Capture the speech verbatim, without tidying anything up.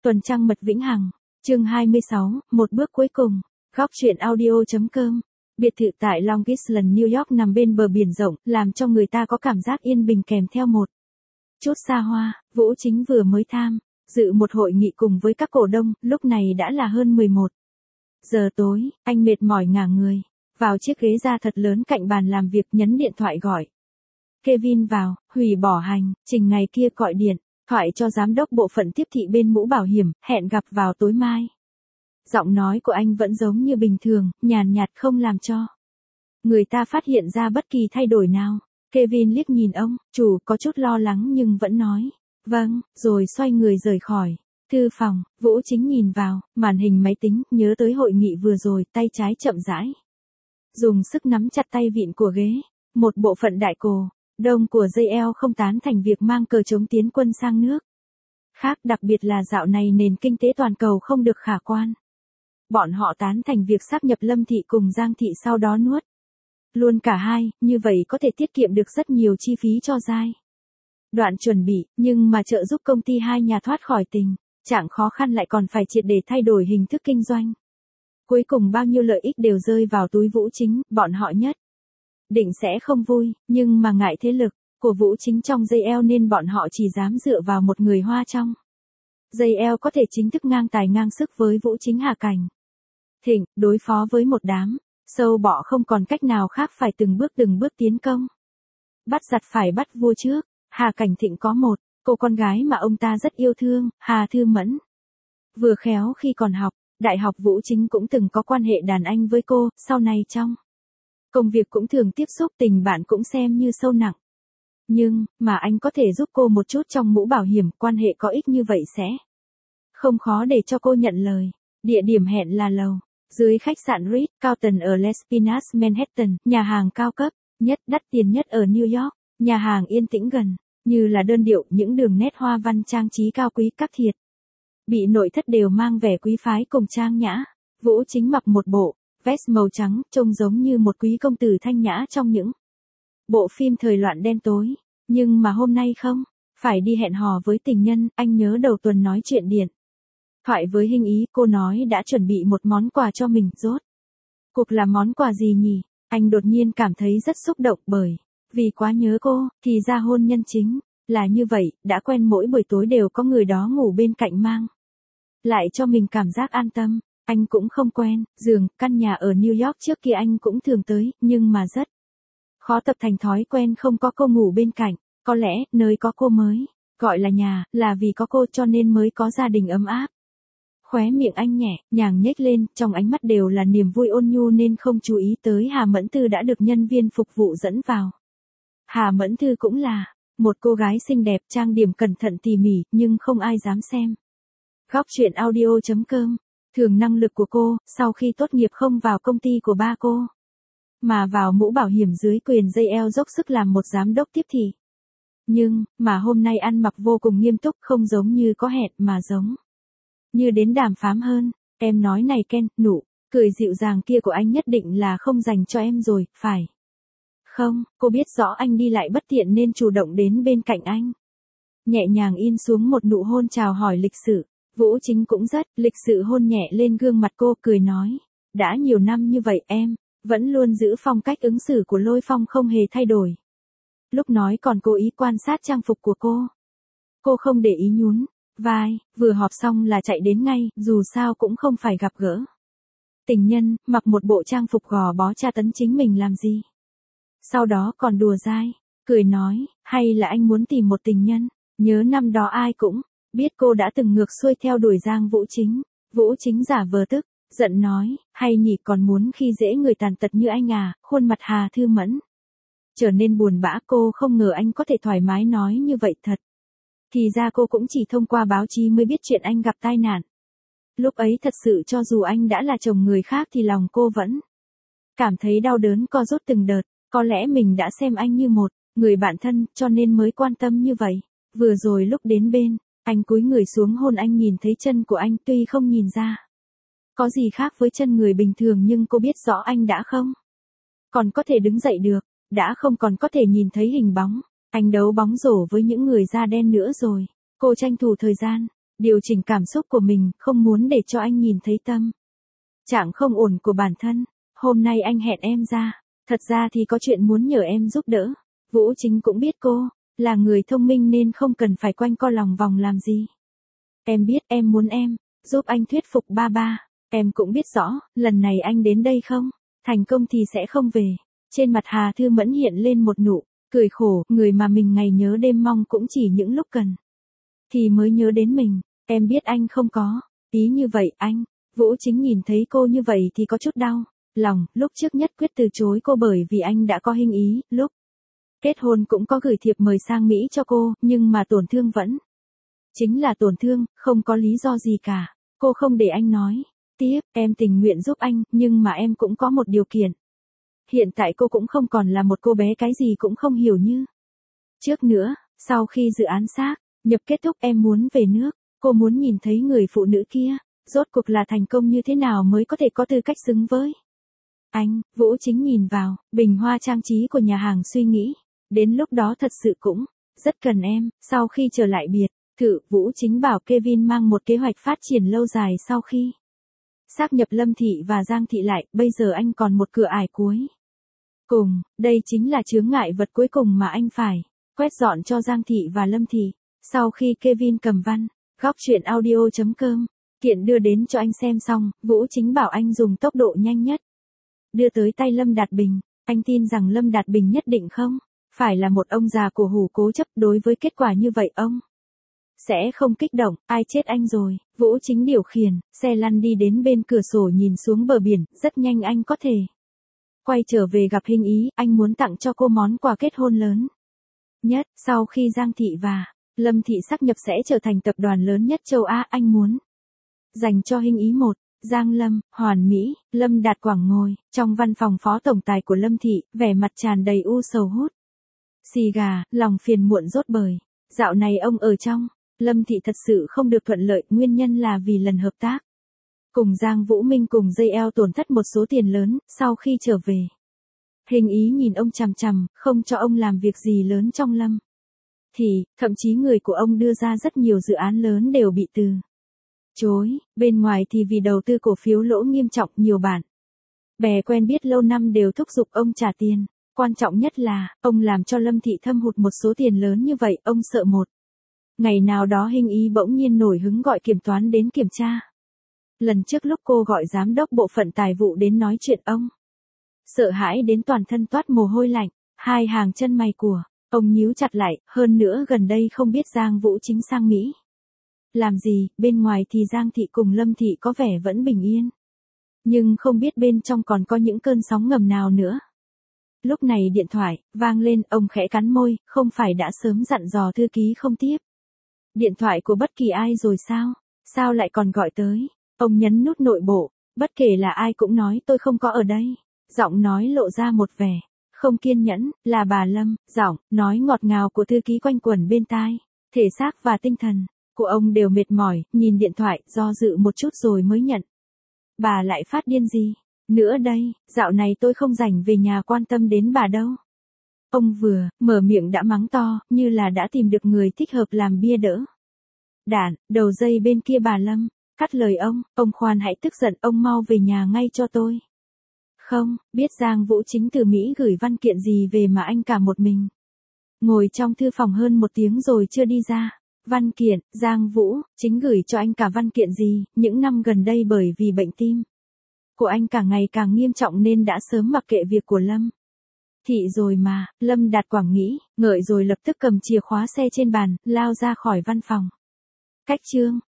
Tuần trăng mật vĩnh hằng, chương hai mươi sáu, một bước cuối cùng, góc truyện audio.com. Biệt thự tại Long Island, New York nằm bên bờ biển rộng, làm cho người ta có cảm giác yên bình kèm theo một chút xa hoa. Vũ Chính vừa mới tham dự một hội nghị cùng với các cổ đông, lúc này đã là hơn mười một giờ tối, anh mệt mỏi ngả người vào chiếc ghế da thật lớn cạnh bàn làm việc, nhấn điện thoại gọi Kevin vào, hủy bỏ hành trình ngày kia, gọi điện thoại cho giám đốc bộ phận tiếp thị bên mũ bảo hiểm, hẹn gặp vào tối mai. Giọng nói của anh vẫn giống như bình thường, nhàn nhạt, không làm cho người ta phát hiện ra bất kỳ thay đổi nào. Kevin liếc nhìn ông chủ, có chút lo lắng nhưng vẫn nói vâng, rồi xoay người rời khỏi thư phòng. Vũ Chính nhìn vào màn hình máy tính, nhớ tới hội nghị vừa rồi, tay trái chậm rãi dùng sức nắm chặt tay vịn của ghế. Một bộ phận đại cổ đông của gi eo không tán thành việc mang cờ chống tiến quân sang nước khác, đặc biệt là dạo này nền kinh tế toàn cầu không được khả quan. Bọn họ tán thành việc sáp nhập Lâm Thị cùng Giang Thị, sau đó nuốt luôn cả hai, như vậy có thể tiết kiệm được rất nhiều chi phí cho giai đoạn chuẩn bị, nhưng mà trợ giúp công ty hai nhà thoát khỏi tình trạng khó khăn lại còn phải triệt để thay đổi hình thức kinh doanh. Cuối cùng bao nhiêu lợi ích đều rơi vào túi Vũ Chính, bọn họ nhất định sẽ không vui, nhưng mà ngại thế lực của Vũ Chính trong gi eo nên bọn họ chỉ dám dựa vào một người Hoa trong gi eo có thể chính thức ngang tài ngang sức với Vũ Chính. Hà Cảnh Thịnh đối phó với một đám sâu bọ không còn cách nào khác, phải từng bước từng bước tiến công. Bắt giặc phải bắt vua trước. Hà Cảnh Thịnh có một cô con gái mà ông ta rất yêu thương, Hà Thư Mẫn. Vừa khéo khi còn học đại học, Vũ Chính cũng từng có quan hệ đàn anh với cô, sau này trong công việc cũng thường tiếp xúc, tình bạn cũng xem như sâu nặng. Nhưng mà anh có thể giúp cô một chút trong mũ bảo hiểm, quan hệ có ích như vậy sẽ không khó để cho cô nhận lời. Địa điểm hẹn là lầu dưới khách sạn Ritz Carlton ở Les Pinas, Manhattan, nhà hàng cao cấp nhất, đắt tiền nhất ở New York. Nhà hàng yên tĩnh gần như là đơn điệu, những đường nét hoa văn trang trí cao quý, các thiệt bị nội thất đều mang vẻ quý phái cùng trang nhã. Vũ Chính mặc một bộ vest màu trắng, trông giống như một quý công tử thanh nhã trong những bộ phim thời loạn đen tối. Nhưng mà hôm nay không phải đi hẹn hò với tình nhân. Anh nhớ đầu tuần nói chuyện điện thoại với Hinh Ý, cô nói đã chuẩn bị một món quà cho mình. Rốt cuộc là món quà gì nhỉ? Anh đột nhiên cảm thấy rất xúc động, bởi vì quá nhớ cô. Thì ra hôn nhân chính là như vậy, đã quen mỗi buổi tối đều có người đó ngủ bên cạnh, mang lại cho mình cảm giác an tâm. Anh cũng không quen giường, căn nhà ở New York trước kia anh cũng thường tới, nhưng mà rất khó tập thành thói quen không có cô ngủ bên cạnh. Có lẽ nơi có cô mới gọi là nhà, là vì có cô cho nên mới có gia đình ấm áp. Khóe miệng anh nhẹ nhàng nhếch lên, trong ánh mắt đều là niềm vui ôn nhu nên không chú ý tới Hà Mẫn Thư đã được nhân viên phục vụ dẫn vào. Hà Mẫn Thư cũng là một cô gái xinh đẹp, trang điểm cẩn thận tỉ mỉ, nhưng không ai dám xem. Góc truyện audio.com. Thường năng lực của cô, sau khi tốt nghiệp không vào công ty của ba cô, mà vào mũ bảo hiểm dưới quyền gi eo, dốc sức làm một giám đốc tiếp thị. Nhưng mà hôm nay ăn mặc vô cùng nghiêm túc, không giống như có hẹn mà giống như đến đàm phán hơn. Em nói này Ken, nụ cười dịu dàng kia của anh nhất định là không dành cho em rồi, phải không? Cô biết rõ anh đi lại bất tiện nên chủ động đến bên cạnh anh, nhẹ nhàng in xuống một nụ hôn chào hỏi lịch sự. Vũ Chính cũng rất lịch sự hôn nhẹ lên gương mặt cô, cười nói, đã nhiều năm như vậy em vẫn luôn giữ phong cách ứng xử của Lôi Phong không hề thay đổi. Lúc nói còn cố ý quan sát trang phục của cô. Cô không để ý, nhún vai, vừa họp xong là chạy đến ngay, dù sao cũng không phải gặp gỡ tình nhân, mặc một bộ trang phục gò bó tra tấn chính mình làm gì. Sau đó còn đùa dai, cười nói, hay là anh muốn tìm một tình nhân? Nhớ năm đó ai cũng biết cô đã từng ngược xuôi theo đuổi Giang Vũ Chính. Vũ Chính giả vờ tức giận nói, hay nhỉ, còn muốn khi dễ người tàn tật như anh à? Khuôn mặt Hà Thư Mẫn trở nên buồn bã, cô không ngờ anh có thể thoải mái nói như vậy thật. Thì ra cô cũng chỉ thông qua báo chí mới biết chuyện anh gặp tai nạn. Lúc ấy thật sự cho dù anh đã là chồng người khác thì lòng cô vẫn cảm thấy đau đớn co rút từng đợt. Có lẽ mình đã xem anh như một người bạn thân, cho nên mới quan tâm như vậy. Vừa rồi lúc đến bên anh cúi người xuống hôn anh, nhìn thấy chân của anh, tuy không nhìn ra có gì khác với chân người bình thường, nhưng cô biết rõ anh đã không còn có thể đứng dậy được, đã không còn có thể nhìn thấy hình bóng anh đấu bóng rổ với những người da đen nữa rồi. Cô tranh thủ thời gian điều chỉnh cảm xúc của mình, không muốn để cho anh nhìn thấy tâm trạng không ổn của bản thân. Hôm nay anh hẹn em ra, thật ra thì có chuyện muốn nhờ em giúp đỡ. Vũ Chính cũng biết cô là người thông minh nên không cần phải quanh co lòng vòng làm gì. Em biết em muốn em giúp anh thuyết phục ba ba. Em cũng biết rõ, lần này anh đến đây không thành công thì sẽ không về. Trên mặt Hà Thư Mẫn hiện lên một nụ cười khổ, người mà mình ngày nhớ đêm mong cũng chỉ những lúc cần thì mới nhớ đến mình. Em biết anh không có ý như vậy anh. Vũ Chính nhìn thấy cô như vậy thì có chút đau lòng, lúc trước nhất quyết từ chối cô bởi vì anh đã có hình ý, lúc kết hôn cũng có gửi thiệp mời sang Mỹ cho cô, nhưng mà tổn thương vẫn chính là tổn thương, không có lý do gì cả. Cô không để anh nói tiếp, em tình nguyện giúp anh, nhưng mà em cũng có một điều kiện. Hiện tại cô cũng không còn là một cô bé cái gì cũng không hiểu như trước nữa. Sau khi dự án xác nhập kết thúc em muốn về nước. Cô muốn nhìn thấy người phụ nữ kia rốt cuộc là thành công như thế nào mới có thể có tư cách xứng với anh. Vũ Chính nhìn vào bình hoa trang trí của nhà hàng suy nghĩ, đến lúc đó thật sự cũng rất cần em. Sau khi trở lại biệt thự, Vũ Chính bảo Kevin mang một kế hoạch phát triển lâu dài sau khi sáp nhập Lâm Thị và Giang Thị lại. Bây giờ anh còn một cửa ải cuối cùng, đây chính là chướng ngại vật cuối cùng mà anh phải quét dọn cho Giang Thị và Lâm Thị. Sau khi Kevin cầm văn góc truyện audio chấm com kiện đưa đến cho anh xem xong, Vũ Chính bảo anh dùng tốc độ nhanh nhất đưa tới tay Lâm Đạt Bình. Anh tin rằng Lâm Đạt Bình nhất định không phải là một ông già cổ hủ cố chấp, đối với kết quả như vậy ông sẽ không kích động. Ai chết anh rồi. Vũ Chính điều khiển xe lăn đi đến bên cửa sổ nhìn xuống bờ biển. Rất nhanh anh có thể quay trở về gặp Hình Ý. Anh muốn tặng cho cô món quà kết hôn lớn nhất. Sau khi Giang Thị và Lâm Thị sáp nhập sẽ trở thành tập đoàn lớn nhất châu Á. Anh muốn dành cho Hình Ý một Giang Lâm, hoàn mỹ. Lâm Đạt Quảng ngồi trong văn phòng phó tổng tài của Lâm Thị, vẻ mặt tràn đầy u sầu hút xì gà, lòng phiền muộn rốt bời. Dạo này ông ở trong Lâm Thị thật sự không được thuận lợi, nguyên nhân là vì lần hợp tác cùng Giang Vũ Minh cùng dây eo tổn thất một số tiền lớn. Sau khi trở về, Hình Ý nhìn ông chằm chằm, không cho ông làm việc gì lớn trong Lâm Thị, thậm chí người của ông đưa ra rất nhiều dự án lớn đều bị từ chối. Bên ngoài thì vì đầu tư cổ phiếu lỗ nghiêm trọng, nhiều bạn bè quen biết lâu năm đều thúc giục ông trả tiền. Quan trọng nhất là, ông làm cho Lâm Thị thâm hụt một số tiền lớn như vậy, ông sợ một ngày nào đó Hình Ý bỗng nhiên nổi hứng gọi kiểm toán đến kiểm tra. Lần trước lúc cô gọi giám đốc bộ phận tài vụ đến nói chuyện, ông sợ hãi đến toàn thân toát mồ hôi lạnh, hai hàng chân mày của ông nhíu chặt lại. Hơn nữa gần đây không biết Giang Vũ Chính sang Mỹ làm gì, bên ngoài thì Giang Thị cùng Lâm Thị có vẻ vẫn bình yên, nhưng không biết bên trong còn có những cơn sóng ngầm nào nữa. Lúc này điện thoại vang lên, ông khẽ cắn môi, không phải đã sớm dặn dò thư ký không tiếp điện thoại của bất kỳ ai rồi sao? Sao lại còn gọi tới? Ông nhấn nút nội bộ, bất kể là ai cũng nói tôi không có ở đây. Giọng nói lộ ra một vẻ không kiên nhẫn. Là bà Lâm. Giọng nói ngọt ngào của thư ký quanh quẩn bên tai. Thể xác và tinh thần của ông đều mệt mỏi, nhìn điện thoại, do dự một chút rồi mới nhận. Bà lại phát điên gì nữa đây? Dạo này tôi không rảnh về nhà quan tâm đến bà đâu. Ông vừa mở miệng đã mắng to, như là đã tìm được người thích hợp làm bia đỡ đạn. Đầu dây bên kia bà Lâm cắt lời ông, ông khoan hãy tức giận, ông mau về nhà ngay cho tôi. Không biết Giang Vũ Chính từ Mỹ gửi văn kiện gì về mà anh cả một mình ngồi trong thư phòng hơn một tiếng rồi chưa đi ra. Văn kiện, Giang Vũ Chính gửi cho anh cả văn kiện gì? Những năm gần đây bởi vì bệnh tim của anh càng ngày càng nghiêm trọng nên đã sớm mặc kệ việc của Lâm Thị rồi mà. Lâm Đạt Quảng nghĩ ngợi rồi lập tức cầm chìa khóa xe trên bàn, lao ra khỏi văn phòng. Cách chương